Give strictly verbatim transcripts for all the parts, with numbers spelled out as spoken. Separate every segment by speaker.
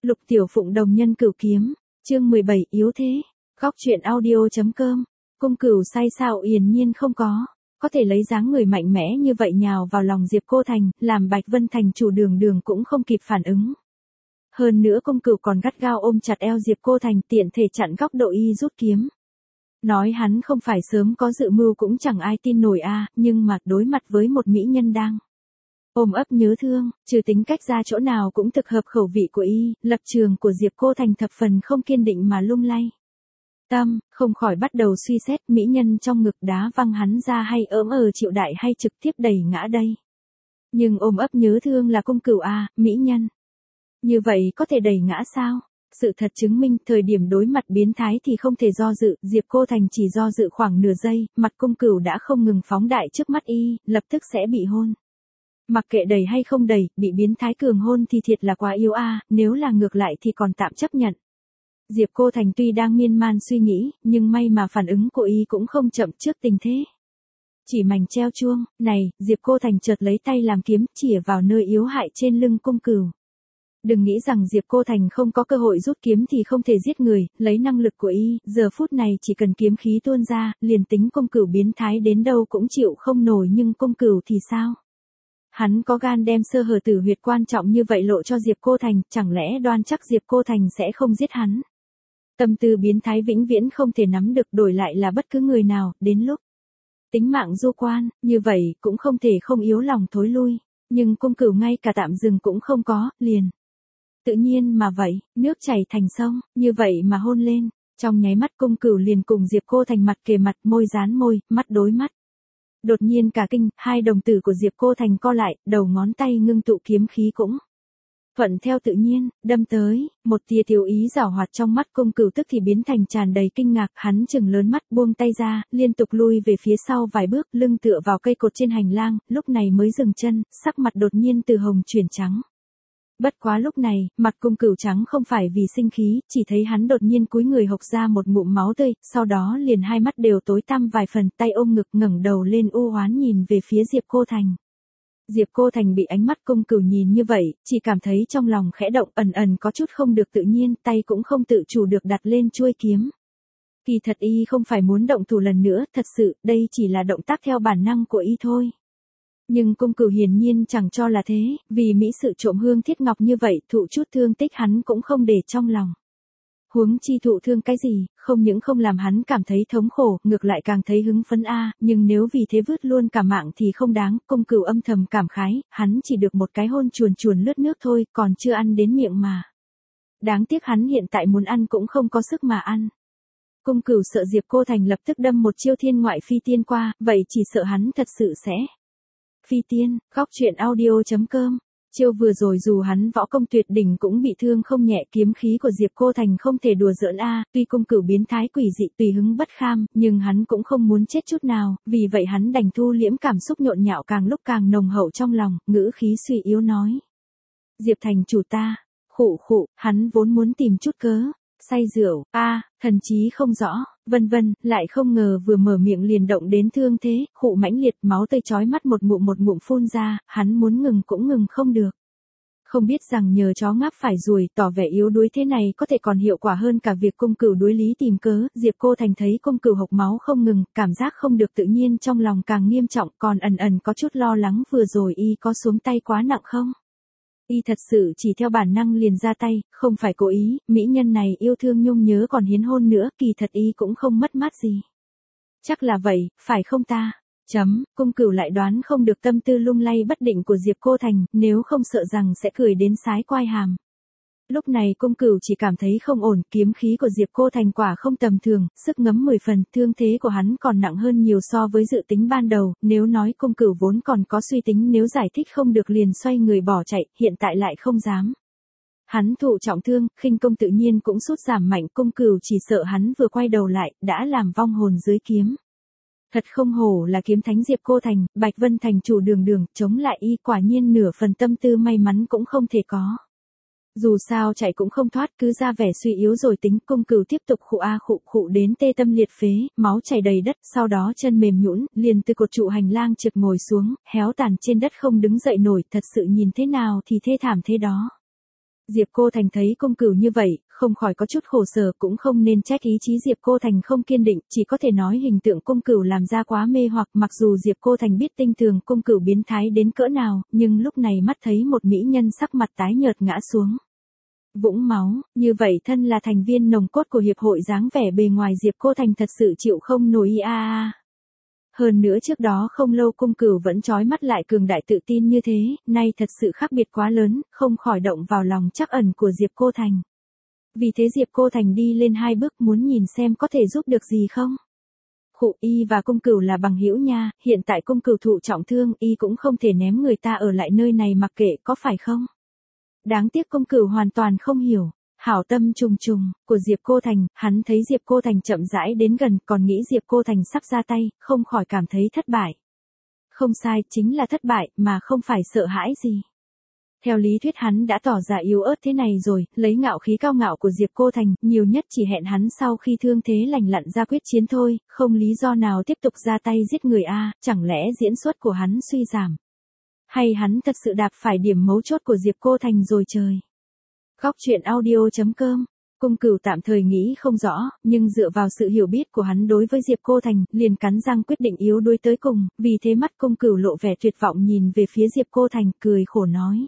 Speaker 1: Lục Tiểu Phụng đồng nhân cửu kiếm, chương mười bảy yếu thế, góc truyện audio.com, cung cửu say sao Yển nhiên không có, có thể lấy dáng người mạnh mẽ như vậy nhào vào lòng Diệp Cô Thành, làm Bạch Vân Thành chủ đường đường cũng không kịp phản ứng. Hơn nữa cung cửu còn gắt gao ôm chặt eo Diệp Cô Thành tiện thể chặn góc độ y rút kiếm. Nói hắn không phải sớm có dự mưu cũng chẳng ai tin nổi a, à, nhưng mà đối mặt với một mỹ nhân đang ôm ấp nhớ thương, trừ tính cách ra chỗ nào cũng thực hợp khẩu vị của y, lập trường của Diệp Cô Thành thập phần không kiên định mà lung lay. Tâm, không khỏi bắt đầu suy xét mỹ nhân trong ngực đá văng hắn ra hay ỡm ờ chịu đại hay trực tiếp đẩy ngã đây. Nhưng ôm ấp nhớ thương là cung cửu a, mỹ nhân. Như vậy có thể đẩy ngã sao? Sự thật chứng minh thời điểm đối mặt biến thái thì không thể do dự, Diệp Cô Thành chỉ do dự khoảng nửa giây, mặt cung cửu đã không ngừng phóng đại trước mắt y, lập tức sẽ bị hôn. Mặc kệ đẩy hay không đẩy, bị biến thái cường hôn thì thiệt là quá yếu a, à, nếu là ngược lại thì còn tạm chấp nhận. Diệp Cô Thành tuy đang miên man suy nghĩ, nhưng may mà phản ứng của y cũng không chậm trước tình thế. Chỉ mảnh treo chuông, này, Diệp Cô Thành chợt lấy tay làm kiếm, chĩa vào nơi yếu hại trên lưng cung cửu. Đừng nghĩ rằng Diệp Cô Thành không có cơ hội rút kiếm thì không thể giết người, lấy năng lực của y, giờ phút này chỉ cần kiếm khí tuôn ra, liền tính cung cửu biến thái đến đâu cũng chịu không nổi, nhưng cung cửu thì sao? Hắn có gan đem sơ hở tử huyệt quan trọng như vậy lộ cho Diệp Cô Thành, chẳng lẽ đoan chắc Diệp Cô Thành sẽ không giết hắn? Tâm tư biến thái vĩnh viễn không thể nắm được, đổi lại là bất cứ người nào, đến lúc tính mạng du quan, như vậy cũng không thể không yếu lòng thối lui, nhưng cung cửu ngay cả tạm dừng cũng không có, liền. Tự nhiên mà vậy, nước chảy thành sông, như vậy mà hôn lên, trong nháy mắt cung cửu liền cùng Diệp Cô Thành mặt kề mặt, môi dán môi, mắt đối mắt. Đột nhiên cả kinh, hai đồng tử của Diệp Cô Thành co lại, đầu ngón tay ngưng tụ kiếm khí cũng thuận theo tự nhiên, đâm tới, một tia thiếu ý giảo hoạt trong mắt cung cửu tức thì biến thành tràn đầy kinh ngạc, hắn chừng lớn mắt buông tay ra, liên tục lui về phía sau vài bước, lưng tựa vào cây cột trên hành lang, lúc này mới dừng chân, sắc mặt đột nhiên từ hồng chuyển trắng. Bất quá lúc này, mặt cung cửu trắng không phải vì sinh khí, chỉ thấy hắn đột nhiên cúi người hộc ra một ngụm máu tươi, sau đó liền hai mắt đều tối tăm vài phần, tay ôm ngực ngẩng đầu lên u oán nhìn về phía Diệp Cô Thành. Diệp Cô Thành bị ánh mắt cung cửu nhìn như vậy, chỉ cảm thấy trong lòng khẽ động, ẩn ẩn có chút không được tự nhiên, tay cũng không tự chủ được đặt lên chuôi kiếm. Kỳ thật y không phải muốn động thủ lần nữa, thật sự, đây chỉ là động tác theo bản năng của y thôi. Nhưng cung cửu hiển nhiên chẳng cho là thế, vì mỹ sự trộm hương thiết ngọc như vậy, thụ chút thương tích hắn cũng không để trong lòng. Huống chi thụ thương cái gì, không những không làm hắn cảm thấy thống khổ, ngược lại càng thấy hứng phấn a, à, nhưng nếu vì thế vứt luôn cả mạng thì không đáng, cung cửu âm thầm cảm khái, hắn chỉ được một cái hôn chuồn chuồn lướt nước thôi, còn chưa ăn đến miệng mà. Đáng tiếc hắn hiện tại muốn ăn cũng không có sức mà ăn. Cung cửu sợ Diệp Cô Thành lập tức đâm một chiêu thiên ngoại phi tiên qua, vậy chỉ sợ hắn thật sự sẽ phi tiên, góc truyện audio.com. Chiêu vừa rồi dù hắn võ công tuyệt đỉnh cũng bị thương không nhẹ, kiếm khí của Diệp Cô Thành không thể đùa giỡn a, à, tuy cung cửu biến thái quỷ dị tùy hứng bất kham, nhưng hắn cũng không muốn chết chút nào, vì vậy hắn đành thu liễm cảm xúc nhộn nhạo càng lúc càng nồng hậu trong lòng, ngữ khí suy yếu nói. Diệp Thành chủ ta, khụ khụ, hắn vốn muốn tìm chút cớ, say rượu, a, à, thần chí không rõ, vân vân, lại không ngờ vừa mở miệng liền động đến thương thế, khụ mãnh liệt, máu tươi chói mắt một ngụm một ngụm phun ra, hắn muốn ngừng cũng ngừng không được. Không biết rằng nhờ chó ngáp phải ruồi, tỏ vẻ yếu đuối thế này có thể còn hiệu quả hơn cả việc cung cửu đối lý tìm cớ, Diệp Cô Thành thấy cung cửu hộc máu không ngừng, cảm giác không được tự nhiên trong lòng càng nghiêm trọng, còn ẩn ẩn có chút lo lắng vừa rồi y có xuống tay quá nặng không? Y thật sự chỉ theo bản năng liền ra tay, không phải cố ý, mỹ nhân này yêu thương nhung nhớ còn hiến hôn nữa, kỳ thật y cũng không mất mát gì. Chắc là vậy, phải không ta? Chấm, cung cửu lại đoán không được tâm tư lung lay bất định của Diệp Cô Thành, nếu không sợ rằng sẽ cười đến sái quai hàm. Lúc này cung cửu chỉ cảm thấy không ổn, kiếm khí của Diệp Cô Thành quả không tầm thường, sức ngấm mười phần, thương thế của hắn còn nặng hơn nhiều so với dự tính ban đầu, nếu nói cung cửu vốn còn có suy tính nếu giải thích không được liền xoay người bỏ chạy, hiện tại lại không dám. Hắn thụ trọng thương, khinh công tự nhiên cũng sút giảm mạnh, cung cửu chỉ sợ hắn vừa quay đầu lại, đã làm vong hồn dưới kiếm. Thật không hổ là kiếm thánh Diệp Cô Thành, Bạch Vân Thành chủ đường đường, chống lại y quả nhiên nửa phần tâm tư may mắn cũng không thể có. Dù sao chạy cũng không thoát, cứ ra vẻ suy yếu rồi tính, cung cửu tiếp tục khụ a khụ khụ đến tê tâm liệt phế, máu chảy đầy đất, sau đó chân mềm nhũn, liền từ cột trụ hành lang trực ngồi xuống, héo tàn trên đất không đứng dậy nổi, thật sự nhìn thế nào thì thê thảm thế đó. Diệp Cô Thành thấy Cung Cửu như vậy, không khỏi có chút khổ sở, cũng không nên trách ý chí Diệp Cô Thành không kiên định, chỉ có thể nói hình tượng Cung Cửu làm ra quá mê hoặc, mặc dù Diệp Cô Thành biết tinh tường Cung Cửu biến thái đến cỡ nào, nhưng lúc này mắt thấy một mỹ nhân sắc mặt tái nhợt ngã xuống vũng máu, như vậy thân là thành viên nòng cốt của hiệp hội dáng vẻ bề ngoài Diệp Cô Thành thật sự chịu không nổi a a. Hơn nữa trước đó không lâu Cung Cửu vẫn trói mắt lại cường đại tự tin như thế, nay thật sự khác biệt quá lớn, không khỏi động vào lòng trắc ẩn của Diệp Cô Thành. Vì thế Diệp Cô Thành đi lên hai bước muốn nhìn xem có thể giúp được gì không. Khụ, y và Cung Cửu là bằng hữu nha, hiện tại Cung Cửu thụ trọng thương, y cũng không thể ném người ta ở lại nơi này mặc kệ, có phải không? Đáng tiếc Cung Cửu hoàn toàn không hiểu. Hảo tâm trùng trùng, của Diệp Cô Thành, hắn thấy Diệp Cô Thành chậm rãi đến gần, còn nghĩ Diệp Cô Thành sắp ra tay, không khỏi cảm thấy thất bại. Không sai, chính là thất bại, mà không phải sợ hãi gì. Theo lý thuyết hắn đã tỏ ra yếu ớt thế này rồi, lấy ngạo khí cao ngạo của Diệp Cô Thành, nhiều nhất chỉ hẹn hắn sau khi thương thế lành lặn ra quyết chiến thôi, không lý do nào tiếp tục ra tay giết người a, chẳng lẽ diễn xuất của hắn suy giảm. Hay hắn thật sự đạp phải điểm mấu chốt của Diệp Cô Thành rồi trời. Góc truyện audio.com. Cung Cửu tạm thời nghĩ không rõ, nhưng dựa vào sự hiểu biết của hắn đối với Diệp Cô Thành, liền cắn răng quyết định yếu đuối tới cùng, vì thế mắt Cung Cửu lộ vẻ tuyệt vọng nhìn về phía Diệp Cô Thành, cười khổ nói.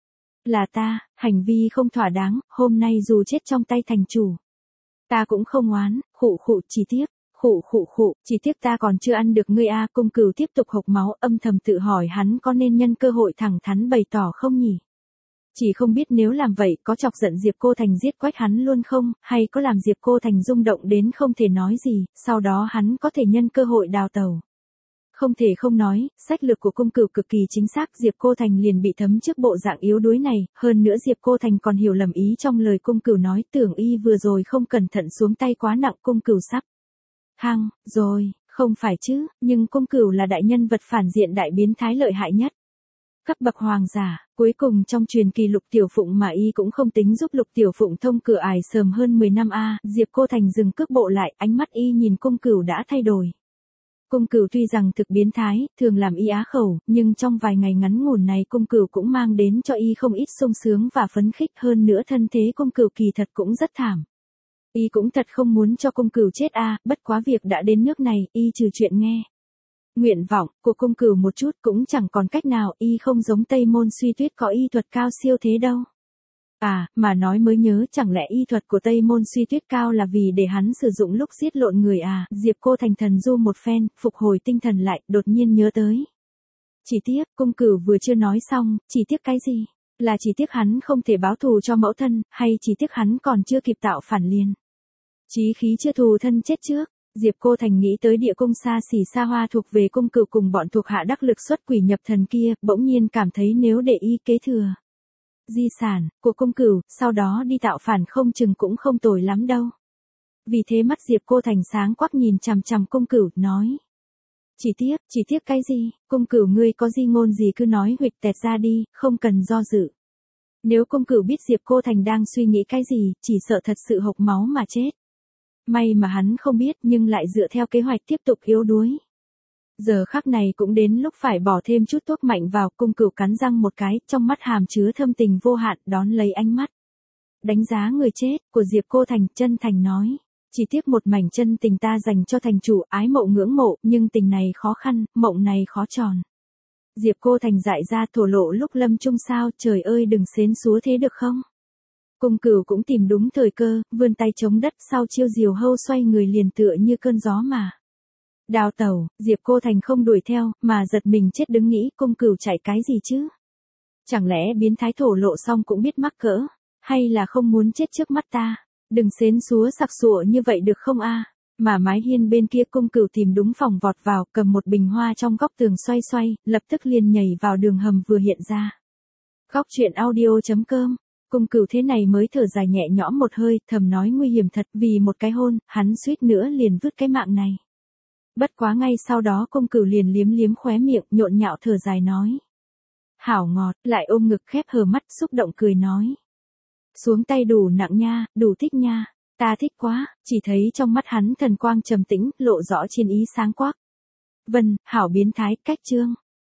Speaker 1: Là ta, hành vi không thỏa đáng, hôm nay dù chết trong tay thành chủ. Ta cũng không oán, khụ khụ, chỉ tiếc, khụ khụ khụ, chỉ tiếc ta còn chưa ăn được ngươi a. Cung Cửu tiếp tục hộc máu, âm thầm tự hỏi hắn có nên nhân cơ hội thẳng thắn bày tỏ không nhỉ? Chỉ không biết nếu làm vậy có chọc giận Diệp Cô Thành giết quách hắn luôn không, hay có làm Diệp Cô Thành rung động đến không thể nói gì, sau đó hắn có thể nhân cơ hội đào tẩu. Không thể không nói, sách lược của Cung Cửu cực kỳ chính xác, Diệp Cô Thành liền bị thấm trước bộ dạng yếu đuối này, hơn nữa Diệp Cô Thành còn hiểu lầm ý trong lời Cung Cửu nói, tưởng y vừa rồi không cẩn thận xuống tay quá nặng. Cung Cửu sắp hăng rồi, không phải chứ, nhưng Cung Cửu là đại nhân vật phản diện đại biến thái lợi hại nhất. Cấp bậc hoàng giả, cuối cùng trong truyền kỳ Lục Tiểu Phụng mà y cũng không tính giúp Lục Tiểu Phụng thông cửa ải sớm hơn mười năm a. Diệp Cô Thành dừng cước bộ lại, ánh mắt y nhìn Cung Cửu đã thay đổi. Cung Cửu tuy rằng thực biến thái, thường làm y á khẩu, nhưng trong vài ngày ngắn ngủn này Cung Cửu cũng mang đến cho y không ít sung sướng và phấn khích, hơn nữa thân thế Cung Cửu kỳ thật cũng rất thảm. Y cũng thật không muốn cho Cung Cửu chết a, bất quá việc đã đến nước này, y trừ chuyện nghe nguyện vọng của Cung Cửu một chút cũng chẳng còn cách nào, y không giống Tây Môn Suy Tuyết có y thuật cao siêu thế đâu. À, mà nói mới nhớ, chẳng lẽ y thuật của Tây Môn Suy Tuyết cao là vì để hắn sử dụng lúc giết lộn người à? Diệp Cô Thành thần du một phen, phục hồi tinh thần lại, đột nhiên nhớ tới. Chỉ tiếc, Cung Cửu vừa chưa nói xong, chỉ tiếc cái gì? Là chỉ tiếc hắn không thể báo thù cho mẫu thân, hay chỉ tiếc hắn còn chưa kịp tạo phản liền? Chí khí chưa thù thân chết trước. Diệp Cô Thành nghĩ tới địa cung xa xỉ xa hoa thuộc về Cung Cửu cùng bọn thuộc hạ đắc lực xuất quỷ nhập thần kia, bỗng nhiên cảm thấy nếu để y kế thừa di sản của Cung Cửu, sau đó đi tạo phản không chừng cũng không tồi lắm đâu. Vì thế mắt Diệp Cô Thành sáng quắc nhìn chằm chằm Cung Cửu, nói. Chỉ tiếc, chỉ tiếc cái gì? Cung Cửu ngươi có di ngôn gì cứ nói huỵch tẹt ra đi, không cần do dự. Nếu Cung Cửu biết Diệp Cô Thành đang suy nghĩ cái gì, chỉ sợ thật sự hộc máu mà chết. May mà hắn không biết, nhưng lại dựa theo kế hoạch tiếp tục yếu đuối. Giờ khắc này cũng đến lúc phải bỏ thêm chút thuốc mạnh vào. Cung Cửu cắn răng một cái, trong mắt hàm chứa thâm tình vô hạn, đón lấy ánh mắt đánh giá người chết của Diệp Cô Thành, chân thành nói. Chỉ tiếc một mảnh chân tình ta dành cho thành chủ, ái mộ ngưỡng mộ, nhưng tình này khó khăn, mộng này khó tròn. Diệp Cô Thành dại ra thổ lộ lúc lâm chung sao, trời ơi đừng xến xúa thế được không? Cung Cửu cũng tìm đúng thời cơ, vươn tay chống đất, sau chiêu diều hâu xoay người liền tựa như cơn gió mà đào tẩu. Diệp Cô Thành không đuổi theo, mà giật mình chết đứng nghĩ Cung Cửu chạy cái gì chứ? Chẳng lẽ biến thái thổ lộ xong cũng biết mắc cỡ, hay là không muốn chết trước mắt ta? Đừng xến xúa sặc sụa như vậy được không a? Mà mái hiên bên kia Cung Cửu tìm đúng phòng vọt vào, cầm một bình hoa trong góc tường xoay xoay, lập tức liền nhảy vào đường hầm vừa hiện ra. Góc truyện audio.com. Cung Cửu thế này mới thở dài nhẹ nhõm một hơi, thầm nói nguy hiểm thật, vì một cái hôn, hắn suýt nữa liền vứt cái mạng này. Bất quá ngay sau đó Cung Cửu liền liếm liếm khóe miệng, nhộn nhạo thở dài nói. Hảo ngọt, lại ôm ngực khép hờ mắt xúc động cười nói. Xuống tay đủ nặng nha, đủ thích nha, ta thích quá, chỉ thấy trong mắt hắn thần quang trầm tĩnh, lộ rõ chiến ý sáng quắc. Vân, hảo biến thái, cách chương.